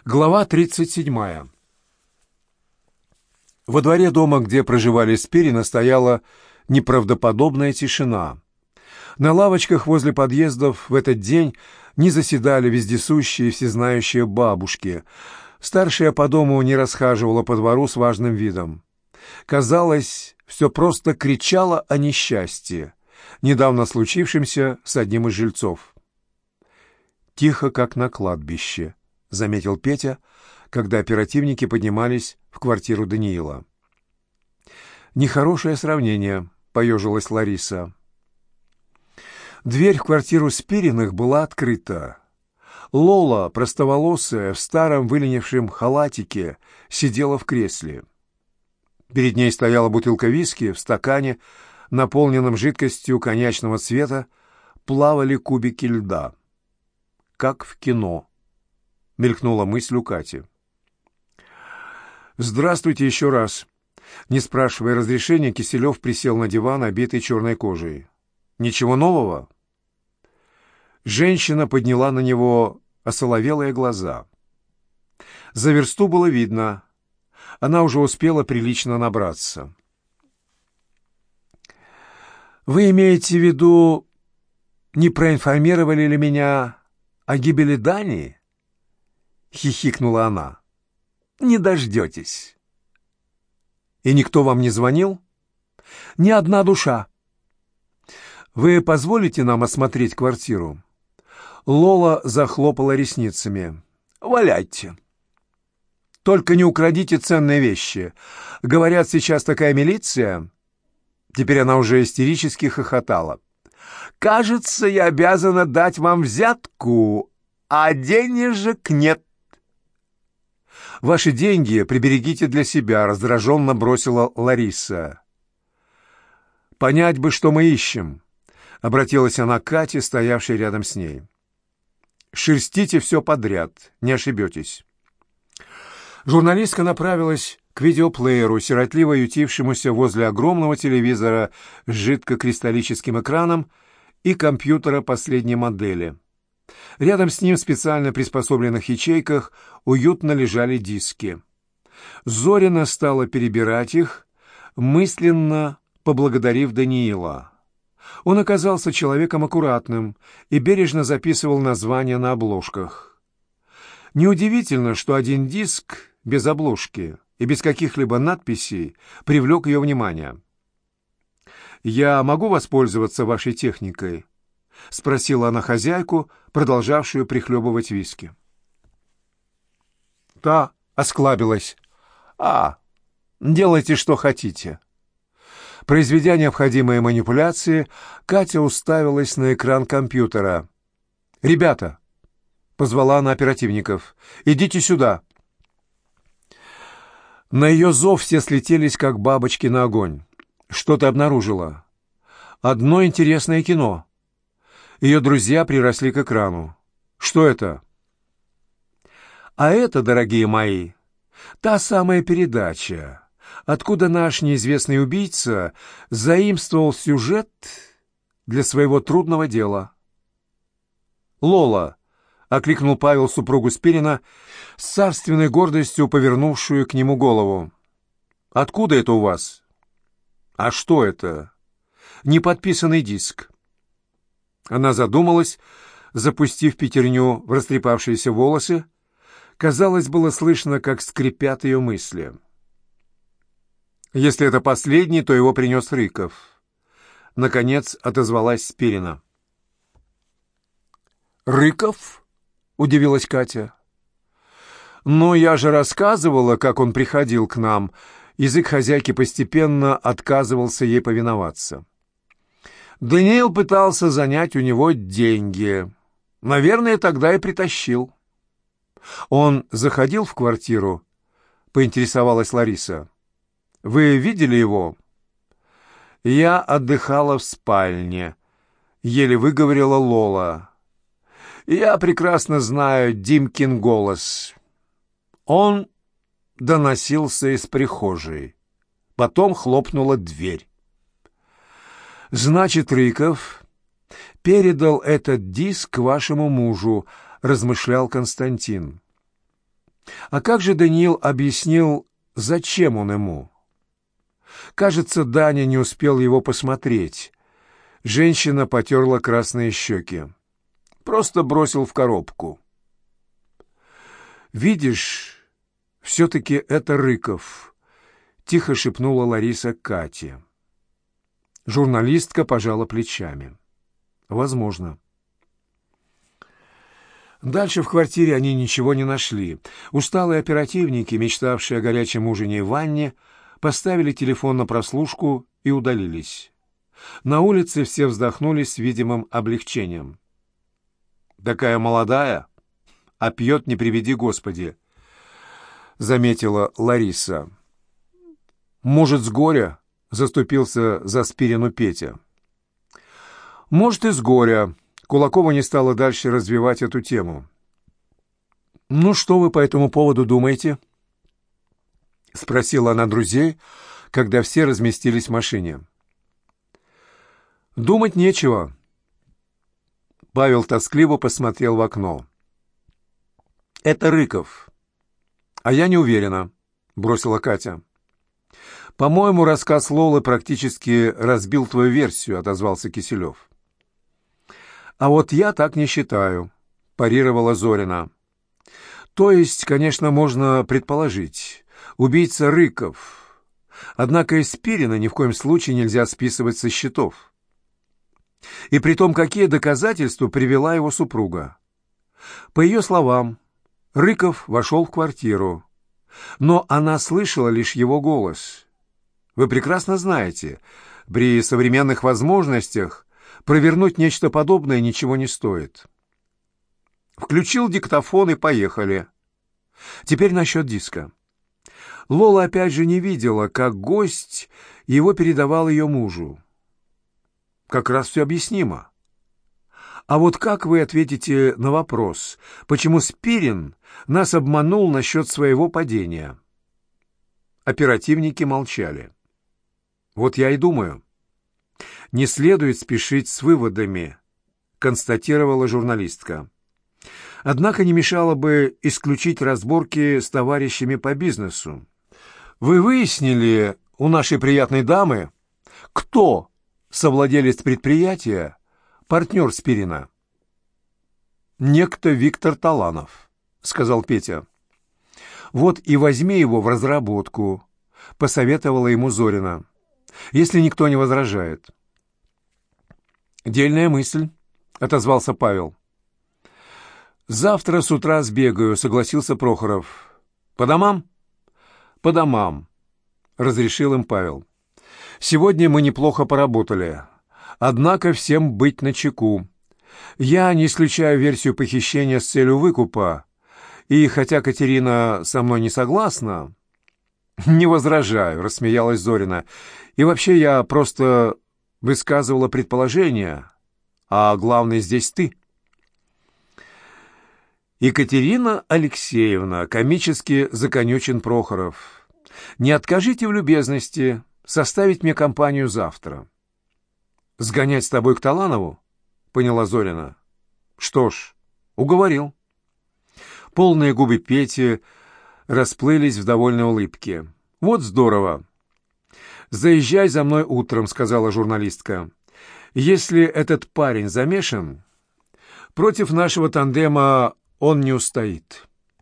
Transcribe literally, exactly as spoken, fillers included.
Глава тридцать седьмая. Во дворе дома, где проживали Спирина, стояла неправдоподобная тишина. На лавочках возле подъездов в этот день не заседали вездесущие всезнающие бабушки. Старшая по дому не расхаживала по двору с важным видом. Казалось, все просто кричало о несчастье, недавно случившемся с одним из жильцов. «Тихо, как на кладбище», — заметил Петя, когда оперативники поднимались в квартиру Даниила. «Нехорошее сравнение», — поежилась Лариса. Дверь в квартиру Спириных была открыта. Лола, простоволосая, в старом выленившем халатике, сидела в кресле. Перед ней стояла бутылка виски, в стакане, наполненном жидкостью коньячного цвета, плавали кубики льда. «Как в кино», — мелькнула мысль у Кати. «Здравствуйте еще раз». Не спрашивая разрешения, Киселев присел на диван, обитый черной кожей. «Ничего нового?» Женщина подняла на него осоловелые глаза. За версту было видно. Она уже успела прилично набраться. «Вы имеете в виду, не проинформировали ли меня о гибели Дани?» — хихикнула она. «Не дождетесь». «И никто вам не звонил?» «Ни одна душа». «Вы позволите нам осмотреть квартиру?» Лола захлопала ресницами. «Валяйте. Только не украдите ценные вещи. Говорят, сейчас такая милиция...» Теперь она уже истерически хохотала. «Кажется, я обязана дать вам взятку, а денежек нет». «Ваши деньги приберегите для себя», — раздраженно бросила Лариса. «Понять бы, что мы ищем», — обратилась она к Кате, стоявшей рядом с ней. «Шерстите все подряд, не ошибетесь». Журналистка направилась к видеоплееру, сиротливо ютившемуся возле огромного телевизора с жидкокристаллическим экраном и компьютера последней модели. Рядом с ним в специально приспособленных ячейках уютно лежали диски. Зорина стала перебирать их, мысленно поблагодарив Даниила. Он оказался человеком аккуратным и бережно записывал названия на обложках. Неудивительно, что один диск без обложки и без каких-либо надписей привлек ее внимание. «Я могу воспользоваться вашей техникой?» — спросила она хозяйку, продолжавшую прихлебывать виски. Та осклабилась. «А, делайте, что хотите». Произведя необходимые манипуляции, Катя уставилась на экран компьютера. «Ребята!» — позвала она оперативников. «Идите сюда!» На ее зов все слетелись, как бабочки на огонь. Что-то обнаружила. Одно интересное кино. Ее друзья приросли к экрану. «Что это?» «А это, дорогие мои, та самая передача, откуда наш неизвестный убийца заимствовал сюжет для своего трудного дела». «Лола!» — окликнул Павел супругу Спирина, с царственной гордостью повернувшую к нему голову. «Откуда это у вас?» «А что это?» «Неподписанный диск». Она задумалась, запустив пятерню в растрепавшиеся волосы. Казалось, было слышно, как скрипят ее мысли. «Если это последний, то его принес Рыков». Наконец отозвалась Спирина. «Рыков?» — удивилась Катя. «Но я же рассказывала, как он приходил к нам». Язык хозяйки постепенно отказывался ей повиноваться. Даниил пытался занять у него деньги. Наверное, тогда и притащил. «Он заходил в квартиру?» — поинтересовалась Лариса. «Вы видели его?» «Я отдыхала в спальне», — еле выговорила Лола. «Я прекрасно знаю Димкин голос. Он доносился из прихожей. Потом хлопнула дверь. «Значит, Рыков передал этот диск вашему мужу», — размышлял Константин. А как же Даниил объяснил, зачем он ему? Кажется, Даня не успел его посмотреть. Женщина потерла красные щеки. Просто бросил в коробку. «Видишь, все-таки это Рыков», — тихо шепнула Лариса Кате. Журналистка пожала плечами. «Возможно». Дальше в квартире они ничего не нашли. Усталые оперативники, мечтавшие о горячем ужине и ванне, поставили телефон на прослушку и удалились. На улице все вздохнули с видимым облегчением. «Такая молодая, а пьет, не приведи Господи», — заметила Лариса. «Может, с горя?» — заступился за Спирину Петя. «Может, и с горя». Кулакова не стала дальше развивать эту тему. «Ну, что вы по этому поводу думаете?» — спросила она друзей, когда все разместились в машине. «Думать нечего». Павел тоскливо посмотрел в окно. «Это Рыков». «А я не уверена», — бросила Катя. «По-моему, рассказ Лолы практически разбил твою версию», — отозвался Киселев. «А вот я так не считаю», — парировала Зорина. «То есть, конечно, можно предположить, убийца Рыков. Однако из Спирина ни в коем случае нельзя списывать со счетов. И притом, какие доказательства привела его супруга? По ее словам, Рыков вошел в квартиру, но она слышала лишь его голос. Вы прекрасно знаете, при современных возможностях провернуть нечто подобное ничего не стоит. Включил диктофон и поехали. Теперь насчет диска. Лола опять же не видела, как гость его передавал ее мужу. Как раз все объяснимо. А вот как вы ответите на вопрос, почему Спирин нас обманул насчет своего падения? Оперативники молчали. Вот я и думаю. «Не следует спешить с выводами», — констатировала журналистка. «Однако не мешало бы исключить разборки с товарищами по бизнесу. Вы выяснили у нашей приятной дамы, кто совладелец предприятия, партнер Спирина?» «Некто Виктор Таланов», — сказал Петя. «Вот и возьми его в разработку», — посоветовала ему Зорина, «если никто не возражает». «Дельная мысль», — отозвался Павел. «Завтра с утра сбегаю», — согласился Прохоров. «По домам?» «По домам», — разрешил им Павел. «Сегодня мы неплохо поработали. Однако всем быть начеку. Я не исключаю версию похищения с целью выкупа, и хотя Катерина со мной не согласна...» «Не возражаю», — рассмеялась Зорина. «И вообще я просто высказывала предположение, а главное здесь ты». «Екатерина Алексеевна», — комически законючен Прохоров, «не откажите в любезности составить мне компанию завтра». «Сгонять с тобой к Таланову?» — поняла Зорина. «Что ж, уговорил». Полные губы Пети расплылись в довольной улыбке. «Вот здорово!» «Заезжай за мной утром», — сказала журналистка. «Если этот парень замешан, против нашего тандема он не устоит».